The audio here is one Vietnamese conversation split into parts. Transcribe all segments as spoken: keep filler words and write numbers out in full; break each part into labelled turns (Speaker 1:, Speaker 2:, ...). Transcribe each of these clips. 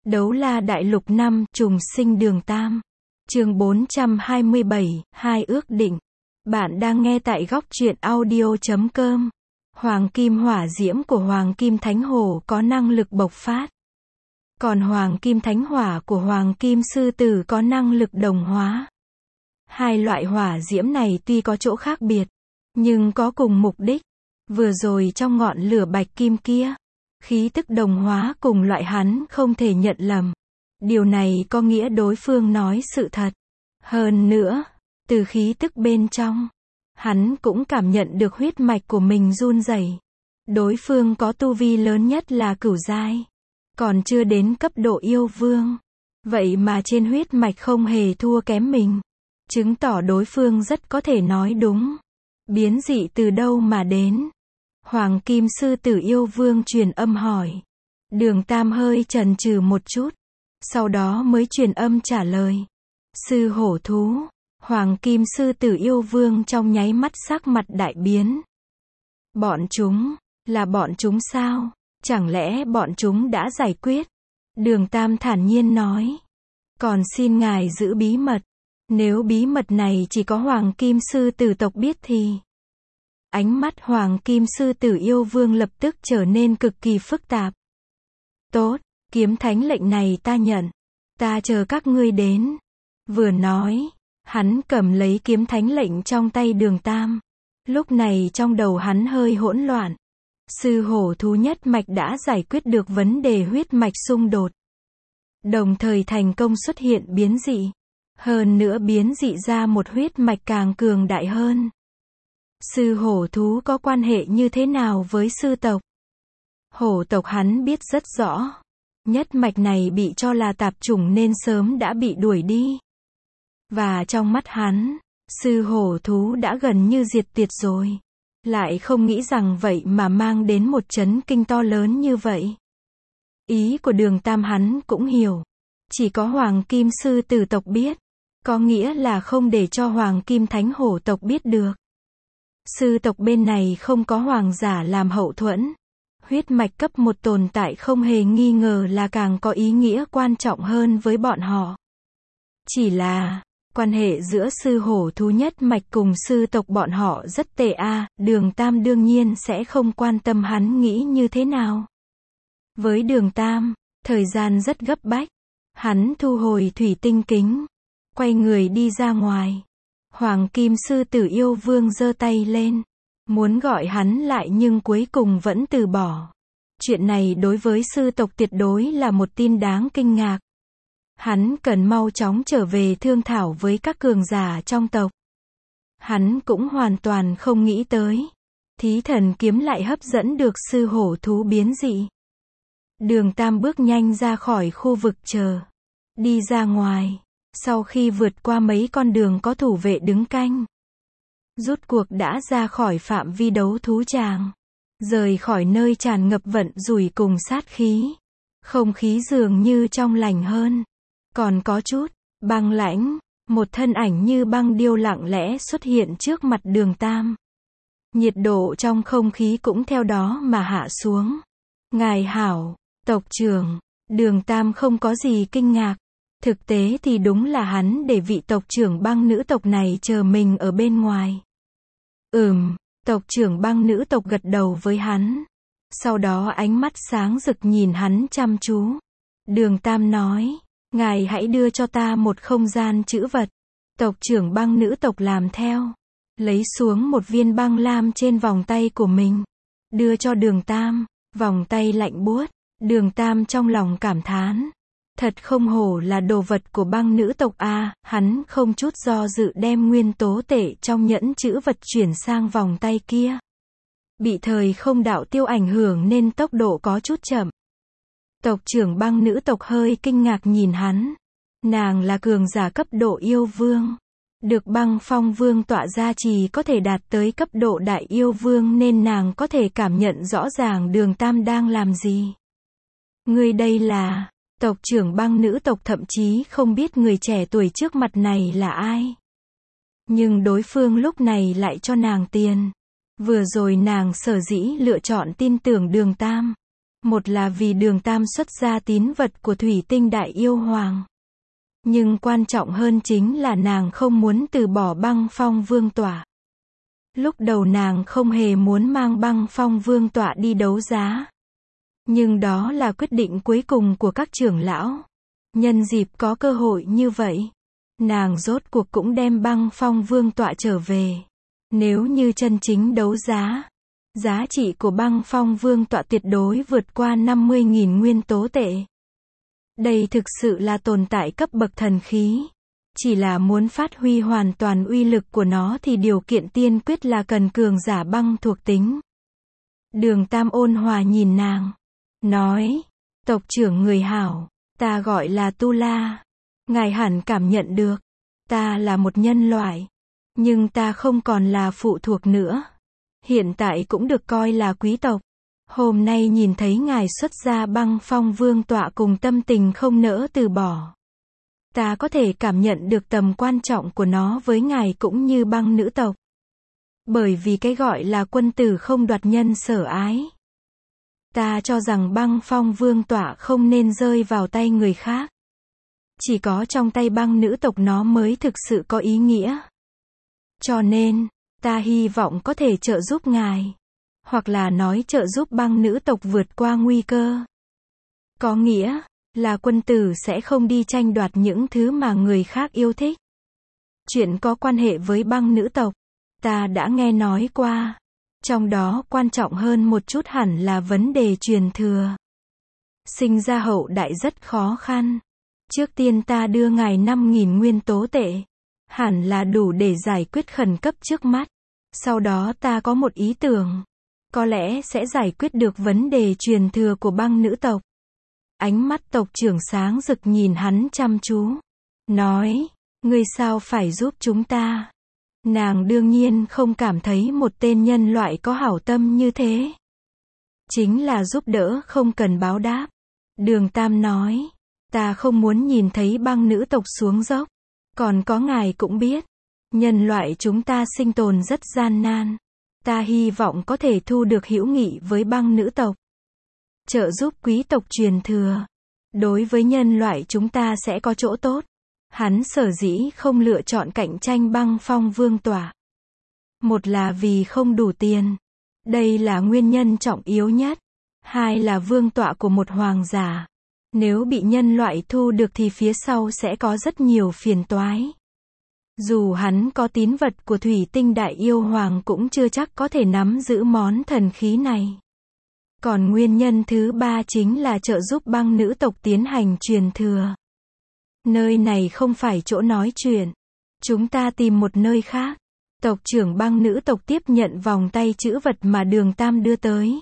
Speaker 1: Đấu La Đại Lục năm, trùng sinh Đường Tam. Chương bốn trăm hai mươi bảy, hai ước định. Bạn đang nghe tại góc truyện audio chấm com. Hoàng kim hỏa diễm của Hoàng kim Thánh Hổ có năng lực bộc phát. Còn Hoàng kim Thánh Hỏa của Hoàng kim Sư Tử có năng lực đồng hóa. Hai loại hỏa diễm này tuy có chỗ khác biệt, nhưng có cùng mục đích. Vừa rồi trong ngọn lửa bạch kim kia, khí tức đồng hóa cùng loại hắn không thể nhận lầm. Điều này có nghĩa đối phương nói sự thật. Hơn nữa, từ khí tức bên trong, hắn cũng cảm nhận được huyết mạch của mình run rẩy. Đối phương có tu vi lớn nhất là cửu giai, còn chưa đến cấp độ yêu vương. Vậy mà trên huyết mạch không hề thua kém mình, chứng tỏ đối phương rất có thể nói đúng. Biến dị từ đâu mà đến? Hoàng kim Sư Tử yêu vương truyền âm hỏi. Đường Tam hơi chần chừ một chút, sau đó mới truyền âm trả lời. Sư hổ thú. Hoàng kim Sư Tử yêu vương trong nháy mắt sắc mặt đại biến. Bọn chúng, là bọn chúng sao? Chẳng lẽ bọn chúng đã giải quyết? Đường Tam thản nhiên nói. Còn xin ngài giữ bí mật. Nếu bí mật này chỉ có Hoàng kim Sư Tử tộc biết thì... Ánh mắt Hoàng kim Sư Tử yêu vương lập tức trở nên cực kỳ phức tạp. Tốt, kiếm thánh lệnh này ta nhận. Ta chờ các ngươi đến. Vừa nói, hắn cầm lấy kiếm thánh lệnh trong tay Đường Tam. Lúc này trong đầu hắn hơi hỗn loạn. Sư hổ thú nhất mạch đã giải quyết được vấn đề huyết mạch xung đột. Đồng thời thành công xuất hiện biến dị. Hơn nữa biến dị ra một huyết mạch càng cường đại hơn. Sư hổ thú có quan hệ như thế nào với sư tộc? Hổ tộc hắn biết rất rõ. Nhất mạch này bị cho là tạp chủng nên sớm đã bị đuổi đi. Và trong mắt hắn, sư hổ thú đã gần như diệt tiệt rồi. Lại không nghĩ rằng vậy mà mang đến một chấn kinh to lớn như vậy. Ý của Đường Tam hắn cũng hiểu. Chỉ có Hoàng kim Sư Tử tộc biết. Có nghĩa là không để cho Hoàng kim Thánh Hổ tộc biết được. Sư tộc bên này không có hoàng giả làm hậu thuẫn. Huyết mạch cấp một tồn tại không hề nghi ngờ là càng có ý nghĩa quan trọng hơn với bọn họ. Chỉ là, quan hệ giữa sư hổ thú nhất mạch cùng sư tộc bọn họ rất tệ a. Đường Tam đương nhiên sẽ không quan tâm hắn nghĩ như thế nào. Với Đường Tam, thời gian rất gấp bách. Hắn thu hồi thủy tinh kính, quay người đi ra ngoài. Hoàng kim Sư Tử yêu vương giơ tay lên, muốn gọi hắn lại nhưng cuối cùng vẫn từ bỏ. Chuyện này đối với sư tộc tuyệt đối là một tin đáng kinh ngạc. Hắn cần mau chóng trở về thương thảo với các cường giả trong tộc. Hắn cũng hoàn toàn không nghĩ tới, thí thần kiếm lại hấp dẫn được sư hổ thú biến dị. Đường Tam bước nhanh ra khỏi khu vực chờ, đi ra ngoài. Sau khi vượt qua mấy con đường có thủ vệ đứng canh, rút cuộc đã ra khỏi phạm vi đấu thú tràng, rời khỏi nơi tràn ngập vận rủi cùng sát khí. Không khí dường như trong lành hơn, còn có chút băng lãnh. Một thân ảnh như băng điêu lặng lẽ xuất hiện trước mặt Đường Tam. Nhiệt độ trong không khí cũng theo đó mà hạ xuống. Ngài hảo, tộc trưởng. Đường Tam không có gì kinh ngạc. Thực tế thì đúng là hắn để vị tộc trưởng băng nữ tộc này chờ mình ở bên ngoài. Ừm, tộc trưởng băng nữ tộc gật đầu với hắn. Sau đó ánh mắt sáng rực nhìn hắn chăm chú. Đường Tam nói, ngài hãy đưa cho ta một không gian trữ vật. Tộc trưởng băng nữ tộc làm theo. Lấy xuống một viên băng lam trên vòng tay của mình. Đưa cho Đường Tam, vòng tay lạnh buốt. Đường Tam trong lòng cảm thán. Thật không hổ là đồ vật của băng nữ tộc a. Hắn không chút do dự đem nguyên tố tệ trong nhẫn trữ vật chuyển sang vòng tay kia. Bị thời không đạo tiêu ảnh hưởng nên tốc độ có chút chậm. Tộc trưởng băng nữ tộc hơi kinh ngạc nhìn hắn. Nàng là cường giả cấp độ yêu vương. Được băng phong vương tọa gia trì có thể đạt tới cấp độ đại yêu vương nên nàng có thể cảm nhận rõ ràng Đường Tam đang làm gì. Người đây là... Tộc trưởng băng nữ tộc thậm chí không biết người trẻ tuổi trước mặt này là ai. Nhưng đối phương lúc này lại cho nàng tiền. Vừa rồi nàng sở dĩ lựa chọn tin tưởng Đường Tam. Một là vì Đường Tam xuất ra tín vật của Thủy Tinh Đại Yêu Hoàng. Nhưng quan trọng hơn chính là nàng không muốn từ bỏ Băng Phong Vương tọa. Lúc đầu nàng không hề muốn mang Băng Phong Vương tọa đi đấu giá. Nhưng đó là quyết định cuối cùng của các trưởng lão. Nhân dịp có cơ hội như vậy, nàng rốt cuộc cũng đem Băng Phong Vương tọa trở về. Nếu như chân chính đấu giá, giá trị của Băng Phong Vương tọa tuyệt đối vượt qua năm mươi nghìn nguyên tố tệ. Đây thực sự là tồn tại cấp bậc thần khí. Chỉ là muốn phát huy hoàn toàn uy lực của nó thì điều kiện tiên quyết là cần cường giả băng thuộc tính. Đường Tam ôn hòa nhìn nàng, nói, tộc trưởng người hảo, ta gọi là Tu La. Ngài hẳn cảm nhận được, ta là một nhân loại, nhưng ta không còn là phụ thuộc nữa. Hiện tại cũng được coi là quý tộc. Hôm nay nhìn thấy ngài xuất ra Băng Phong Vương tọa cùng tâm tình không nỡ từ bỏ. Ta có thể cảm nhận được tầm quan trọng của nó với ngài cũng như băng nữ tộc. Bởi vì cái gọi là quân tử không đoạt nhân sở ái. Ta cho rằng Băng Phong Vương tọa không nên rơi vào tay người khác. Chỉ có trong tay băng nữ tộc nó mới thực sự có ý nghĩa. Cho nên, ta hy vọng có thể trợ giúp ngài. Hoặc là nói trợ giúp băng nữ tộc vượt qua nguy cơ. Có nghĩa là quân tử sẽ không đi tranh đoạt những thứ mà người khác yêu thích. Chuyện có quan hệ với băng nữ tộc, ta đã nghe nói qua. Trong đó quan trọng hơn một chút hẳn là vấn đề truyền thừa. Sinh ra hậu đại rất khó khăn. Trước tiên ta đưa ngài năm nghìn nguyên tố tệ. Hẳn là đủ để giải quyết khẩn cấp trước mắt. Sau đó ta có một ý tưởng. Có lẽ sẽ giải quyết được vấn đề truyền thừa của băng nữ tộc. Ánh mắt tộc trưởng sáng rực nhìn hắn chăm chú. Nói, ngươi sao phải giúp chúng ta? Nàng đương nhiên không cảm thấy một tên nhân loại có hảo tâm như thế. Chính là giúp đỡ không cần báo đáp. Đường Tam nói, ta không muốn nhìn thấy băng nữ tộc xuống dốc. Còn có ngài cũng biết, nhân loại chúng ta sinh tồn rất gian nan. Ta hy vọng có thể thu được hữu nghị với băng nữ tộc. Trợ giúp quý tộc truyền thừa. Đối với nhân loại chúng ta sẽ có chỗ tốt. Hắn sở dĩ không lựa chọn cạnh tranh Băng Phong Vương tọa. Một là vì không đủ tiền. Đây là nguyên nhân trọng yếu nhất. Hai là vương tọa của một hoàng giả. Nếu bị nhân loại thu được thì phía sau sẽ có rất nhiều phiền toái. Dù hắn có tín vật của Thủy Tinh Đại Yêu Hoàng cũng chưa chắc có thể nắm giữ món thần khí này. Còn nguyên nhân thứ ba chính là trợ giúp băng nữ tộc tiến hành truyền thừa. Nơi này không phải chỗ nói chuyện. Chúng ta tìm một nơi khác. Tộc trưởng băng nữ tộc tiếp nhận vòng tay chữ vật mà Đường Tam đưa tới.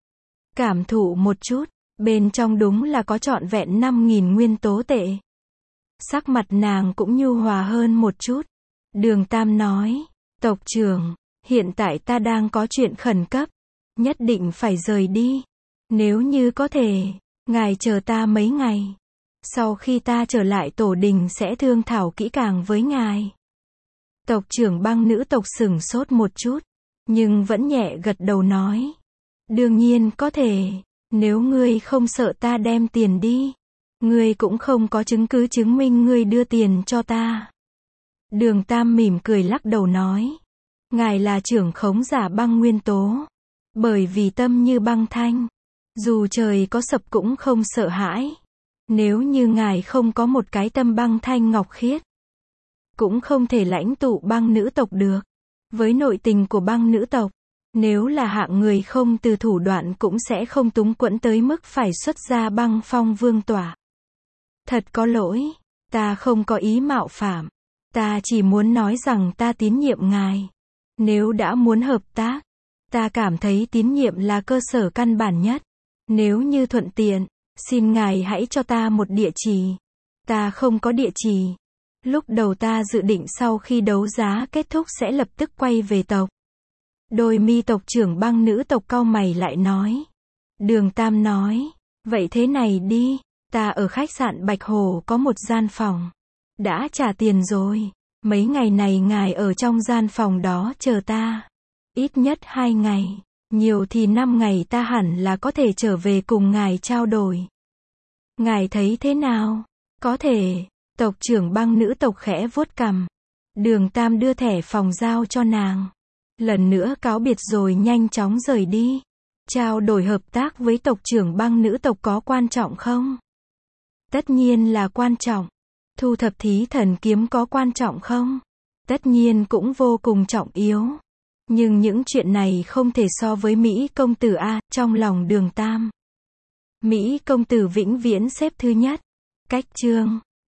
Speaker 1: Cảm thụ một chút, bên trong đúng là có trọn vẹn năm nghìn nguyên tố tệ. Sắc mặt nàng cũng nhu hòa hơn một chút. Đường Tam nói, tộc trưởng, hiện tại ta đang có chuyện khẩn cấp. Nhất định phải rời đi. Nếu như có thể, ngài chờ ta mấy ngày. Sau khi ta trở lại tổ đình sẽ thương thảo kỹ càng với ngài. Tộc trưởng băng nữ tộc sửng sốt một chút. Nhưng vẫn nhẹ gật đầu nói. Đương nhiên có thể. Nếu ngươi không sợ ta đem tiền đi. Ngươi cũng không có chứng cứ chứng minh ngươi đưa tiền cho ta. Đường Tam mỉm cười lắc đầu nói. Ngài là trưởng khống giả băng nguyên tố. Bởi vì tâm như băng thanh. Dù trời có sập cũng không sợ hãi. Nếu như ngài không có một cái tâm băng thanh ngọc khiết. Cũng không thể lãnh tụ băng nữ tộc được. Với nội tình của băng nữ tộc. Nếu là hạng người không từ thủ đoạn cũng sẽ không túng quẫn tới mức phải xuất ra Băng Phong Vương tọa. Thật có lỗi. Ta không có ý mạo phạm. Ta chỉ muốn nói rằng ta tín nhiệm ngài. Nếu đã muốn hợp tác. Ta cảm thấy tín nhiệm là cơ sở căn bản nhất. Nếu như thuận tiện, xin ngài hãy cho ta một địa chỉ. Ta không có địa chỉ. Lúc đầu ta dự định sau khi đấu giá kết thúc sẽ lập tức quay về tộc. Đôi mi tộc trưởng băng nữ tộc cau mày lại nói. Đường Tam nói, vậy thế này đi, ta ở khách sạn Bạch Hồ có một gian phòng. Đã trả tiền rồi. Mấy ngày này ngài ở trong gian phòng đó chờ ta. Ít nhất hai ngày. Nhiều thì năm ngày ta hẳn là có thể trở về cùng ngài trao đổi. Ngài thấy thế nào? Có thể. Tộc trưởng băng nữ tộc khẽ vuốt cằm. Đường Tam đưa thẻ phòng giao cho nàng. Lần nữa cáo biệt rồi nhanh chóng rời đi. Trao đổi hợp tác với tộc trưởng băng nữ tộc có quan trọng không? Tất nhiên là quan trọng. Thu thập thí thần kiếm có quan trọng không? Tất nhiên cũng vô cùng trọng yếu. Nhưng những chuyện này không thể so với Mỹ công tử a, trong lòng Đường Tam. Mỹ công tử vĩnh viễn xếp thứ nhất. Cách chương